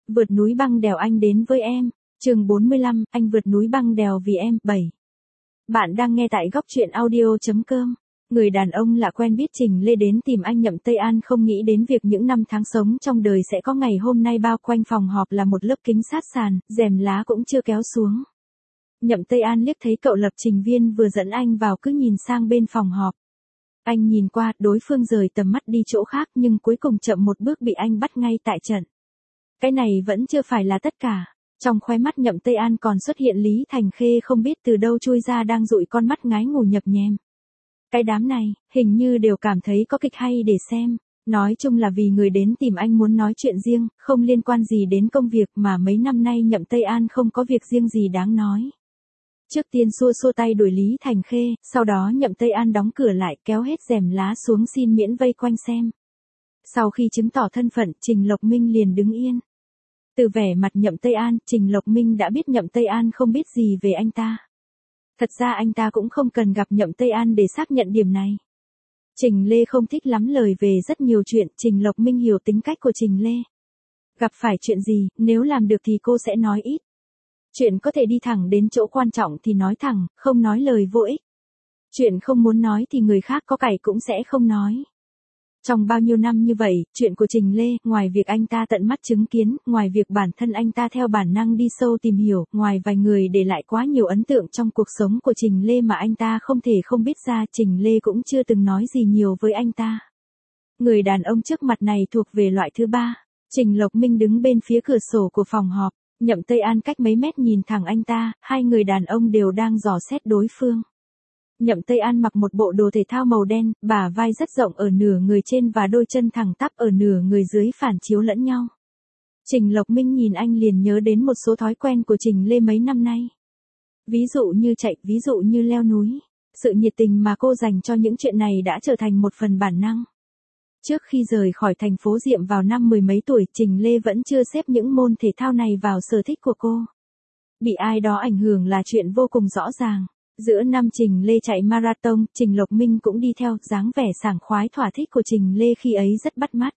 Vượt núi băng đèo anh đến với em. Chương 45, anh vượt núi băng đèo vì em. 7. Bạn đang nghe tại góc truyện audio.com. Người đàn ông lạ quen biết Trình Lê đến tìm anh Nhậm Tây An không nghĩ đến việc những năm tháng sống trong đời sẽ có ngày hôm nay. Bao quanh phòng họp là một lớp kính sát sàn, rèm lá cũng chưa kéo xuống. Nhậm Tây An liếc thấy cậu lập trình viên vừa dẫn anh vào cứ nhìn sang bên phòng họp. Anh nhìn qua, đối phương rời tầm mắt đi chỗ khác nhưng cuối cùng chậm một bước bị anh bắt ngay tại trận. Cái này vẫn chưa phải là tất cả. Trong khóe mắt Nhậm Tây An còn xuất hiện Lý Thành Khê không biết từ đâu chui ra đang dụi con mắt ngái ngủ nhập nhèm. Cái đám này, hình như đều cảm thấy có kịch hay để xem. Nói chung là vì người đến tìm anh muốn nói chuyện riêng, không liên quan gì đến công việc mà mấy năm nay Nhậm Tây An không có việc riêng gì đáng nói. Trước tiên xua xua tay đuổi Lý Thành Khê, sau đó Nhậm Tây An đóng cửa lại kéo hết rèm lá xuống xin miễn vây quanh xem. Sau khi chứng tỏ thân phận, Trình Lộc Minh liền đứng yên. Từ vẻ mặt Nhậm Tây An, Trình Lộc Minh đã biết Nhậm Tây An không biết gì về anh ta. Thật ra anh ta cũng không cần gặp Nhậm Tây An để xác nhận điểm này. Trình Lê không thích lắm lời về rất nhiều chuyện, Trình Lộc Minh hiểu tính cách của Trình Lê. Gặp phải chuyện gì, nếu làm được thì cô sẽ nói ít. Chuyện có thể đi thẳng đến chỗ quan trọng thì nói thẳng, không nói lời vô ích. Chuyện không muốn nói thì người khác có cày cũng sẽ không nói. Trong bao nhiêu năm như vậy, chuyện của Trình Lê, ngoài việc anh ta tận mắt chứng kiến, ngoài việc bản thân anh ta theo bản năng đi sâu tìm hiểu, ngoài vài người để lại quá nhiều ấn tượng trong cuộc sống của Trình Lê mà anh ta không thể không biết ra, Trình Lê cũng chưa từng nói gì nhiều với anh ta. Người đàn ông trước mặt này thuộc về loại thứ ba. Trình Lộc Minh đứng bên phía cửa sổ của phòng họp, Nhậm Tây An cách mấy mét nhìn thẳng anh ta, hai người đàn ông đều đang dò xét đối phương. Nhậm Tây An mặc một bộ đồ thể thao màu đen, bả vai rất rộng ở nửa người trên và đôi chân thẳng tắp ở nửa người dưới phản chiếu lẫn nhau. Trình Lộc Minh nhìn anh liền nhớ đến một số thói quen của Trình Lê mấy năm nay. Ví dụ như chạy, ví dụ như leo núi. Sự nhiệt tình mà cô dành cho những chuyện này đã trở thành một phần bản năng. Trước khi rời khỏi thành phố Diệm vào năm 10 mấy tuổi, Trình Lê vẫn chưa xếp những môn thể thao này vào sở thích của cô. Bị ai đó ảnh hưởng là chuyện vô cùng rõ ràng. Giữa năm Trình Lê chạy marathon, Trình Lộc Minh cũng đi theo, dáng vẻ sảng khoái thỏa thích của Trình Lê khi ấy rất bắt mắt.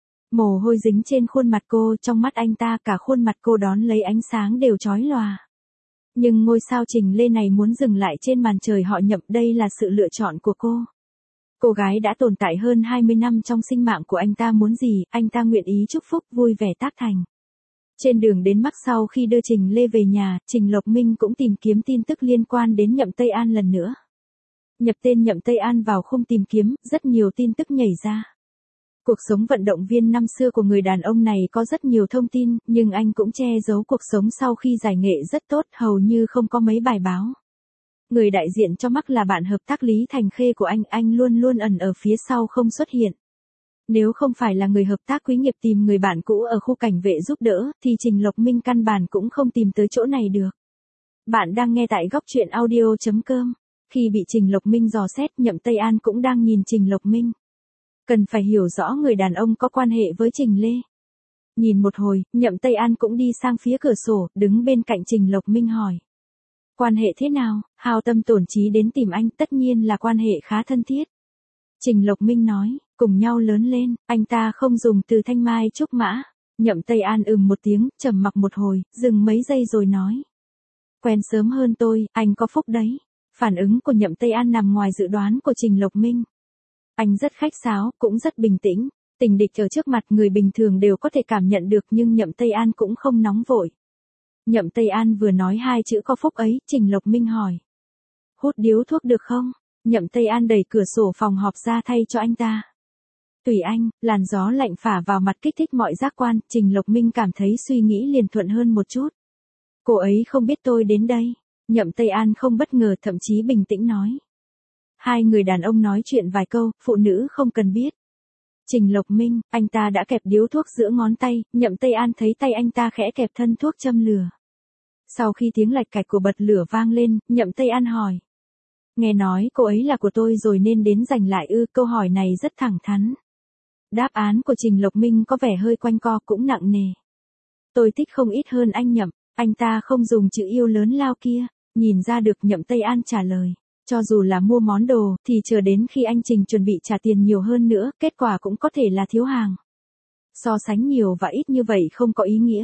Mồ hôi dính trên khuôn mặt cô, trong mắt anh ta cả khuôn mặt cô đón lấy ánh sáng đều chói lòa. Nhưng ngôi sao Trình Lê này muốn dừng lại trên màn trời họ Nhậm, đây là sự lựa chọn của cô. Cô gái đã tồn tại hơn 20 năm trong sinh mạng của anh ta muốn gì, anh ta nguyện ý chúc phúc vui vẻ tác thành. Trên đường đến Mắc sau khi đưa Trình Lê về nhà, Trình Lộc Minh cũng tìm kiếm tin tức liên quan đến Nhậm Tây An lần nữa. Nhập tên Nhậm Tây An vào khung tìm kiếm, rất nhiều tin tức nhảy ra. Cuộc sống vận động viên năm xưa của người đàn ông này có rất nhiều thông tin, nhưng anh cũng che giấu cuộc sống sau khi giải nghệ rất tốt, hầu như không có mấy bài báo. Người đại diện cho Mắc là bạn hợp tác Lý Thành Khê của anh luôn luôn ẩn ở phía sau không xuất hiện. Nếu không phải là người hợp tác quý nghiệp tìm người bạn cũ ở khu cảnh vệ giúp đỡ, thì Trình Lộc Minh căn bản cũng không tìm tới chỗ này được. Bạn đang nghe tại góc truyện audio.com. Khi bị Trình Lộc Minh dò xét, Nhậm Tây An cũng đang nhìn Trình Lộc Minh. Cần phải hiểu rõ người đàn ông có quan hệ với Trình Lê. Nhìn một hồi, Nhậm Tây An cũng đi sang phía cửa sổ, đứng bên cạnh Trình Lộc Minh hỏi. Quan hệ thế nào, hao tâm tổn trí đến tìm anh, tất nhiên là quan hệ khá thân thiết. Trình Lộc Minh nói, cùng nhau lớn lên, anh ta không dùng từ thanh mai trúc mã. Nhậm Tây An một tiếng, trầm mặc một hồi, dừng mấy giây rồi nói. Quen sớm hơn tôi, anh có phúc đấy. Phản ứng của Nhậm Tây An nằm ngoài dự đoán của Trình Lộc Minh. Anh rất khách sáo, cũng rất bình tĩnh. Tình địch ở trước mặt người bình thường đều có thể cảm nhận được nhưng Nhậm Tây An cũng không nóng vội. Nhậm Tây An vừa nói hai chữ có phúc ấy, Trình Lộc Minh hỏi. Hút điếu thuốc được không? Nhậm Tây An đẩy cửa sổ phòng họp ra thay cho anh ta. Tùy anh, làn gió lạnh phả vào mặt kích thích mọi giác quan, Trình Lộc Minh cảm thấy suy nghĩ liền thuận hơn một chút. Cô ấy không biết tôi đến đây. Nhậm Tây An không bất ngờ thậm chí bình tĩnh nói. Hai người đàn ông nói chuyện vài câu, phụ nữ không cần biết. Trình Lộc Minh, anh ta đã kẹp điếu thuốc giữa ngón tay, Nhậm Tây An thấy tay anh ta khẽ kẹp thân thuốc châm lửa. Sau khi tiếng lạch cạch của bật lửa vang lên, Nhậm Tây An hỏi. Nghe nói cô ấy là của tôi rồi nên đến giành lại ư, câu hỏi này rất thẳng thắn. Đáp án của Trình Lộc Minh có vẻ hơi quanh co cũng nặng nề. Tôi thích không ít hơn anh Nhậm, anh ta không dùng chữ yêu lớn lao kia, nhìn ra được. Nhậm Tây An trả lời. Cho dù là mua món đồ, thì chờ đến khi anh Trình chuẩn bị trả tiền nhiều hơn nữa, kết quả cũng có thể là thiếu hàng. So sánh nhiều và ít như vậy không có ý nghĩa.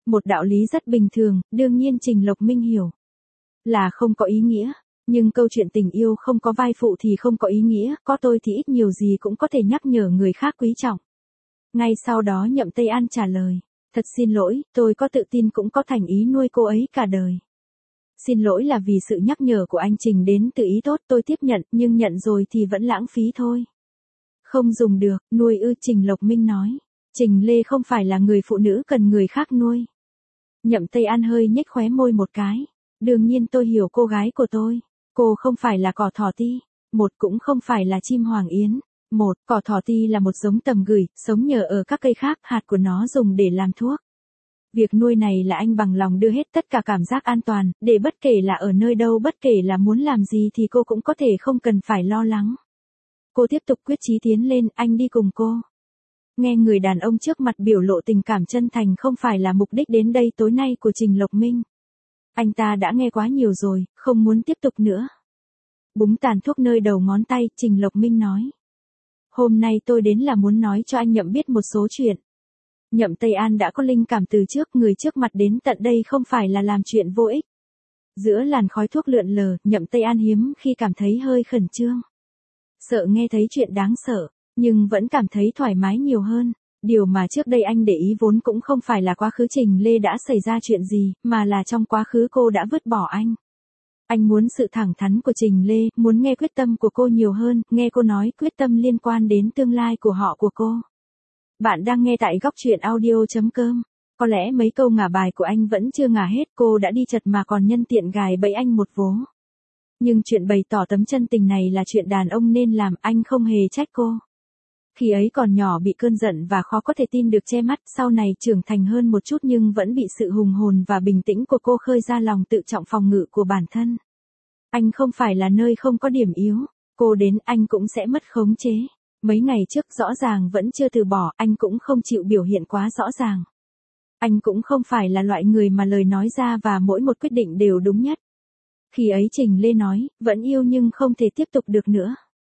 Một đạo lý rất bình thường, đương nhiên Trình Lộc Minh hiểu. Là không có ý nghĩa. Nhưng câu chuyện tình yêu không có vai phụ thì không có ý nghĩa, có tôi thì ít nhiều gì cũng có thể nhắc nhở người khác quý trọng. Ngay sau đó Nhậm Tây An trả lời. Thật xin lỗi, tôi có tự tin cũng có thành ý nuôi cô ấy cả đời. Xin lỗi là vì sự nhắc nhở của anh Trình đến từ ý tốt, tôi tiếp nhận, nhưng nhận rồi thì vẫn lãng phí thôi. Không dùng được, nuôi ư? Trình Lộc Minh nói. Trình Lê không phải là người phụ nữ cần người khác nuôi. Nhậm Tây An hơi nhếch khóe môi một cái. Đương nhiên tôi hiểu cô gái của tôi. Cô không phải là cỏ thỏ ti. Một cũng không phải là chim hoàng yến. Một, cỏ thỏ ti là một giống tầm gửi, sống nhờ ở các cây khác, hạt của nó dùng để làm thuốc. Việc nuôi này là anh bằng lòng đưa hết tất cả cảm giác an toàn, để bất kể là ở nơi đâu, bất kể là muốn làm gì thì cô cũng có thể không cần phải lo lắng. Cô tiếp tục quyết chí tiến lên, anh đi cùng cô. Nghe người đàn ông trước mặt biểu lộ tình cảm chân thành không phải là mục đích đến đây tối nay của Trình Lộc Minh. Anh ta đã nghe quá nhiều rồi, không muốn tiếp tục nữa. Búng tàn thuốc nơi đầu ngón tay, Trình Lộc Minh nói. Hôm nay tôi đến là muốn nói cho anh Nhậm biết một số chuyện. Nhậm Tây An đã có linh cảm từ trước, người trước mặt đến tận đây không phải là làm chuyện vô ích. Giữa làn khói thuốc lượn lờ, Nhậm Tây An hiếm khi cảm thấy hơi khẩn trương. Sợ nghe thấy chuyện đáng sợ, nhưng vẫn cảm thấy thoải mái nhiều hơn. Điều mà trước đây anh để ý vốn cũng không phải là quá khứ Trình Lê đã xảy ra chuyện gì, mà là trong quá khứ cô đã vứt bỏ anh. Anh muốn sự thẳng thắn của Trình Lê, muốn nghe quyết tâm của cô nhiều hơn, nghe cô nói quyết tâm liên quan đến tương lai của họ của cô. Bạn đang nghe tại góc truyện audio.com. Có lẽ mấy câu ngả bài của anh vẫn chưa ngả hết, cô đã đi chật mà còn nhân tiện gài bẫy anh một vố. Nhưng chuyện bày tỏ tấm chân tình này là chuyện đàn ông nên làm, anh không hề trách cô. Khi ấy còn nhỏ bị cơn giận và khó có thể tin được che mắt, sau này trưởng thành hơn một chút nhưng vẫn bị sự hùng hồn và bình tĩnh của cô khơi ra lòng tự trọng phòng ngự của bản thân. Anh không phải là nơi không có điểm yếu, cô đến anh cũng sẽ mất khống chế. Mấy ngày trước rõ ràng vẫn chưa từ bỏ, anh cũng không chịu biểu hiện quá rõ ràng. Anh cũng không phải là loại người mà lời nói ra và mỗi một quyết định đều đúng nhất. Khi ấy Trình Lê nói, vẫn yêu nhưng không thể tiếp tục được nữa.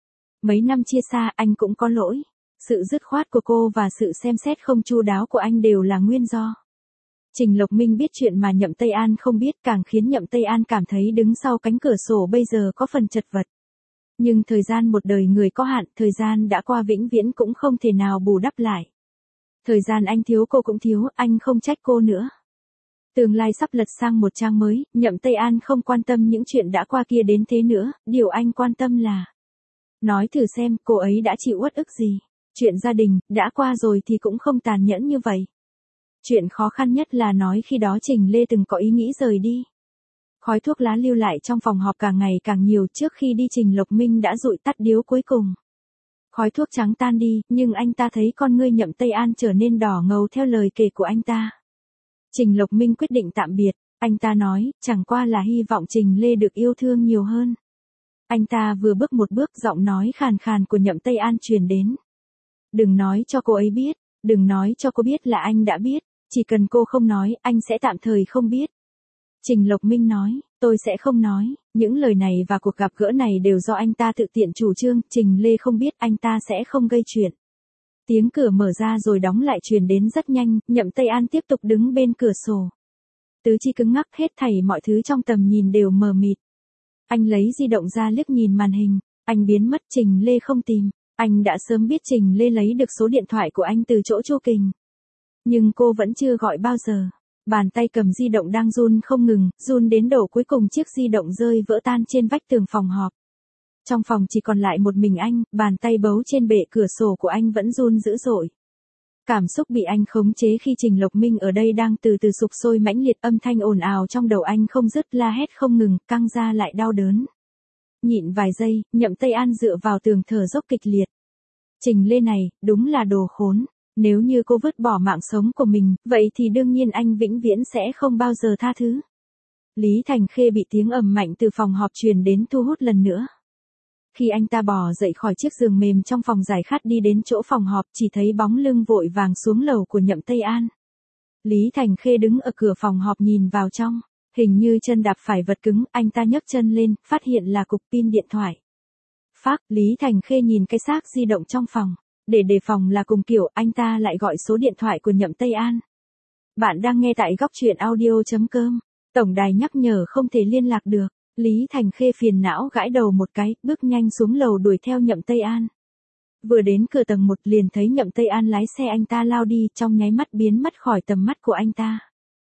Mấy năm chia xa anh cũng có lỗi. Sự dứt khoát của cô và sự xem xét không chu đáo của anh đều là nguyên do. Trình Lộc Minh biết chuyện mà Nhậm Tây An không biết, càng khiến Nhậm Tây An cảm thấy đứng sau cánh cửa sổ bây giờ có phần chật vật. Nhưng thời gian một đời người có hạn, thời gian đã qua vĩnh viễn cũng không thể nào bù đắp lại. Thời gian anh thiếu cô cũng thiếu, anh không trách cô nữa. Tương lai sắp lật sang một trang mới, Nhậm Tây An không quan tâm những chuyện đã qua kia đến thế nữa, điều anh quan tâm là nói thử xem cô ấy đã chịu uất ức gì. Chuyện gia đình, đã qua rồi thì cũng không tàn nhẫn như vậy. Chuyện khó khăn nhất là nói khi đó Trình Lê từng có ý nghĩ rời đi. Khói thuốc lá lưu lại trong phòng họp càng ngày càng nhiều, trước khi đi Trình Lộc Minh đã dụi tắt điếu cuối cùng. Khói thuốc trắng tan đi, nhưng anh ta thấy con ngươi Nhậm Tây An trở nên đỏ ngầu theo lời kể của anh ta. Trình Lộc Minh quyết định tạm biệt, anh ta nói, chẳng qua là hy vọng Trình Lê được yêu thương nhiều hơn. Anh ta vừa bước một bước, giọng nói khàn khàn của Nhậm Tây An truyền đến. Đừng nói cho cô ấy biết, đừng nói cho cô biết là anh đã biết, chỉ cần cô không nói, anh sẽ tạm thời không biết. Trình Lộc Minh nói, tôi sẽ không nói, những lời này và cuộc gặp gỡ này đều do anh ta tự tiện chủ trương, Trình Lê không biết, anh ta sẽ không gây chuyện. Tiếng cửa mở ra rồi đóng lại truyền đến rất nhanh, Nhậm Tây An tiếp tục đứng bên cửa sổ. Tứ chi cứng ngắc, hết thảy mọi thứ trong tầm nhìn đều mờ mịt. Anh lấy di động ra liếc nhìn màn hình, anh biến mất, Trình Lê không tìm. Anh đã sớm biết Trình Lê lấy được số điện thoại của anh từ chỗ Chu Kình. Nhưng cô vẫn chưa gọi bao giờ. Bàn tay cầm di động đang run không ngừng, run đến độ cuối cùng chiếc di động rơi vỡ tan trên vách tường phòng họp. Trong phòng chỉ còn lại một mình anh, bàn tay bấu trên bệ cửa sổ của anh vẫn run dữ dội. Cảm xúc bị anh khống chế khi Trình Lộc Minh ở đây đang từ từ sục sôi mãnh liệt, âm thanh ồn ào trong đầu anh không dứt, la hét không ngừng, căng ra lại đau đớn. Nhịn vài giây, Nhậm Tây An dựa vào tường thở dốc kịch liệt. Trình Lê này, đúng là đồ khốn. Nếu như cô vứt bỏ mạng sống của mình, vậy thì đương nhiên anh vĩnh viễn sẽ không bao giờ tha thứ. Lý Thành Khê bị tiếng ầm mạnh từ phòng họp truyền đến thu hút lần nữa. Khi anh ta bò dậy khỏi chiếc giường mềm trong phòng giải khát đi đến chỗ phòng họp, chỉ thấy bóng lưng vội vàng xuống lầu của Nhậm Tây An. Lý Thành Khê đứng ở cửa phòng họp nhìn vào trong. Hình như chân đạp phải vật cứng, anh ta nhấc chân lên, phát hiện là cục pin điện thoại. Phác, Lý Thành Khê nhìn cái xác di động trong phòng. Để đề phòng là cùng kiểu, anh ta lại gọi số điện thoại của Nhậm Tây An. Bạn đang nghe tại góc truyện audio.com. Tổng đài nhắc nhở không thể liên lạc được. Lý Thành Khê phiền não gãi đầu một cái, bước nhanh xuống lầu đuổi theo Nhậm Tây An. Vừa đến cửa tầng 1 liền thấy Nhậm Tây An lái xe anh ta lao đi, trong nháy mắt biến mất khỏi tầm mắt của anh ta.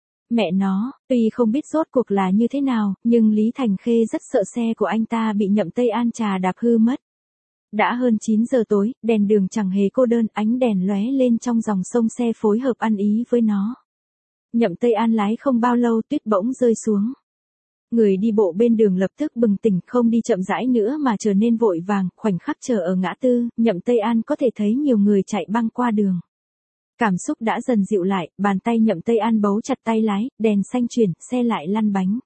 Mẹ nó, tuy không biết rốt cuộc là như thế nào, nhưng Lý Thành Khê rất sợ xe của anh ta bị Nhậm Tây An trà đạp hư mất. Đã hơn 9 giờ tối, đèn đường chẳng hề cô đơn, ánh đèn lóe lên trong dòng sông xe phối hợp ăn ý với nó. Nhậm Tây An lái không bao lâu tuyết bỗng rơi xuống. Người đi bộ bên đường lập tức bừng tỉnh, không đi chậm rãi nữa mà trở nên vội vàng, khoảnh khắc chờ ở ngã tư, Nhậm Tây An có thể thấy nhiều người chạy băng qua đường. Cảm xúc đã dần dịu lại, bàn tay Nhậm Tây An bấu chặt tay lái, đèn xanh chuyển, xe lại lăn bánh.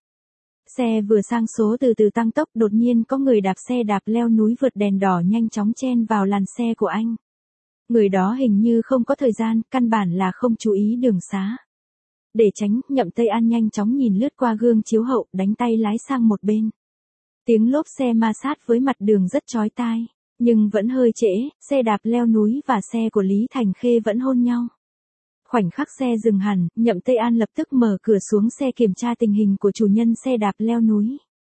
Xe vừa sang số từ từ tăng tốc, đột nhiên có người đạp xe đạp leo núi vượt đèn đỏ nhanh chóng chen vào làn xe của anh. Người đó hình như không có thời gian, căn bản là không chú ý đường xá. Để tránh, Nhậm Tây An nhanh chóng nhìn lướt qua gương chiếu hậu, đánh tay lái sang một bên. Tiếng lốp xe ma sát với mặt đường rất chói tai, nhưng vẫn hơi trễ, xe đạp leo núi và xe của Lý Thành Khê vẫn hôn nhau. Khoảnh khắc xe dừng hẳn, Nhậm Tây An lập tức mở cửa xuống xe kiểm tra tình hình của chủ nhân xe đạp leo núi.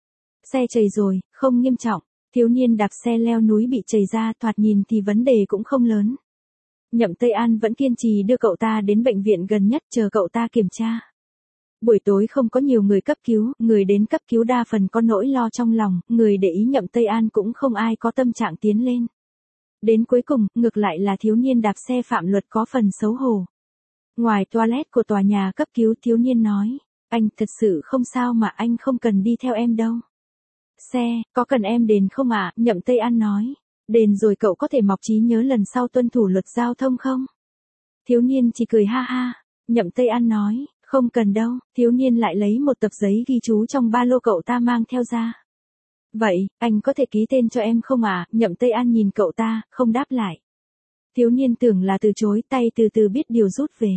Xe trầy rồi, không nghiêm trọng, thiếu niên đạp xe leo núi bị trầy ra, thoạt nhìn thì vấn đề cũng không lớn. Nhậm Tây An vẫn kiên trì đưa cậu ta đến bệnh viện gần nhất chờ cậu ta kiểm tra. Buổi tối không có nhiều người cấp cứu, người đến cấp cứu đa phần có nỗi lo trong lòng, người để ý Nhậm Tây An cũng không ai có tâm trạng tiến lên. Đến cuối cùng, ngược lại là thiếu niên đạp xe phạm luật có phần xấu hổ. Ngoài toilet của tòa nhà cấp cứu, thiếu niên nói, anh thật sự không sao mà, anh không cần đi theo em đâu. Xe, có cần em đền không ạ? Nhậm Tây An nói, đền rồi cậu có thể mọc trí nhớ lần sau tuân thủ luật giao thông không? Thiếu niên chỉ cười ha ha. Nhậm Tây An nói, không cần đâu. Thiếu niên lại lấy một tập giấy ghi chú trong ba lô cậu ta mang theo ra. Vậy, anh có thể ký tên cho em không ạ? Nhậm Tây An nhìn cậu ta, không đáp lại. Thiếu niên tưởng là từ chối, tay từ từ biết điều rút về.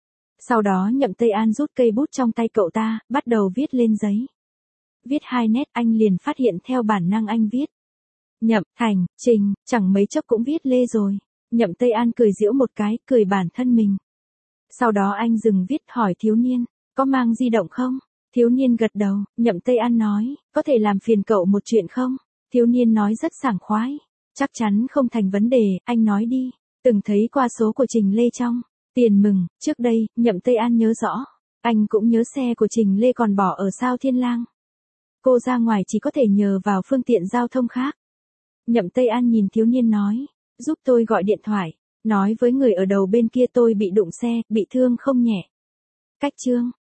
Sau đó Nhậm Tây An rút cây bút trong tay cậu ta, bắt đầu viết lên giấy. Viết 2 nét, anh liền phát hiện theo bản năng anh viết. Nhậm, Thành, Trình, chẳng mấy chốc cũng viết lê rồi. Nhậm Tây An cười giễu một cái, cười bản thân mình. Sau đó anh dừng viết, hỏi thiếu niên, có mang di động không? Thiếu niên gật đầu, Nhậm Tây An nói, có thể làm phiền cậu một chuyện không? Thiếu niên nói rất sảng khoái. Chắc chắn không thành vấn đề, anh nói đi. Từng thấy qua số của Trình Lê trong Tiền Mừng, trước đây, Nhậm Tây An nhớ rõ. Anh cũng nhớ xe của Trình Lê còn bỏ ở Sao Thiên Lang. Cô ra ngoài chỉ có thể nhờ vào phương tiện giao thông khác. Nhậm Tây An nhìn thiếu niên nói, giúp tôi gọi điện thoại, nói với người ở đầu bên kia tôi bị đụng xe, bị thương không nhẹ. Cách chương